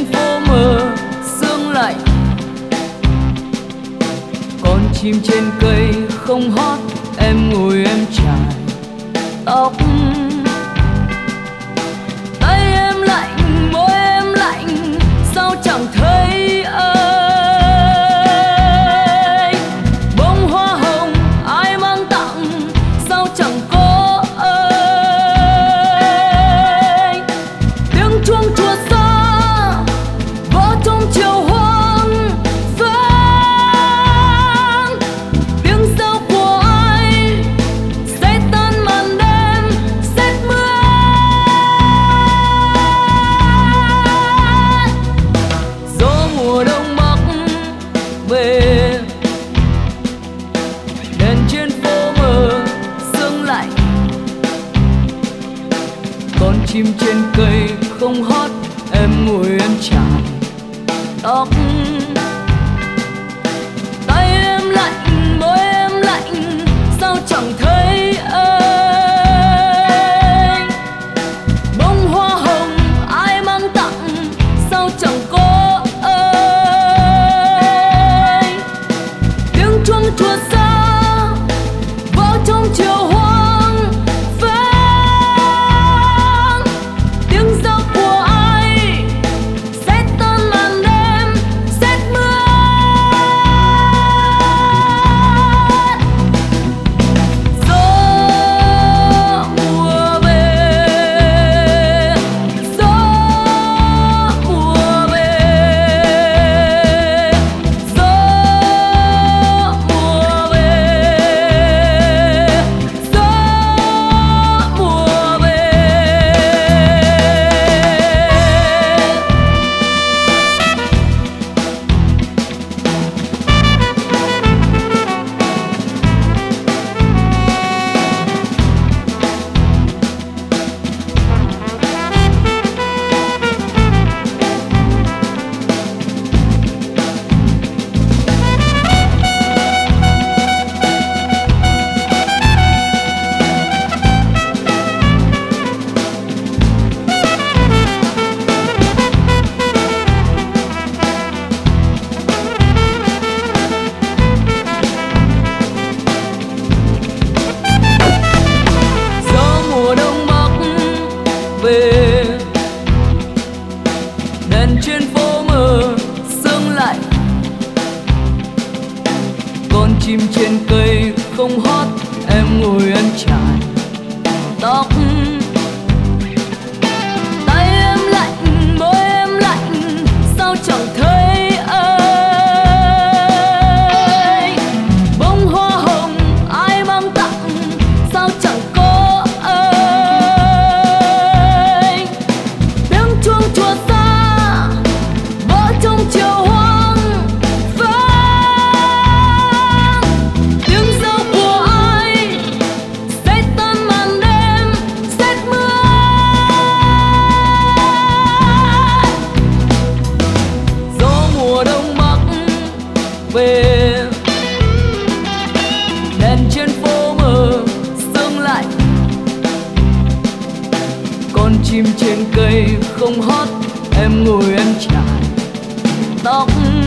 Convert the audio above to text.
trên phố mờ sương lạnh, con chim trên cây không hót, em ngồi em chải tóc. Tay em lạnh, môi em lạnh, sao chẳng thấy anh. Bông hoa hồng ai mang tặng, sao chẳng có anh. Tiếng chuông chùa xa vỡ trong chiều hoang vắng. Tiếng reo của ai sẽ tan màn đêm rét mưa. Gió mùa đông bắc về, đèn trên phố mờ sương lạnh, con chim trên cây không hót, em ngồi em chải tóc. Tay em lạnh, môi em lạnh, sao chẳng thấy anh. Bông hoa hồng ai mang tặng, sao chẳng có anh. Tiếng chuông chùa xa vỡ trong chiều hoang vắng. Tiếng reo của ai sẽ tan màn đêm rét mưa. Gió mùa về, gió mùa về, gió mùa về, gió mùa về. Gió mùa đông bắc về, đèn trên phố mờ sương lạnh, con chim trên cây không hót, em ngồi em chải tóc. Tay em lạnh, môi em lạnh, sao chẳng thấy anh. Bông hoa hồng ai mang tặng, sao chẳng có anh. Tiếng chuông chùa xa vỡ trong chiều hoang vắng. Tiếng reo của ai sẽ tan màn đêm rét mưa. Gió mùa đông bắc về, đèn trên phố mờ sương lạnh, con chim trên cây không hót, em ngồi em chải tóc.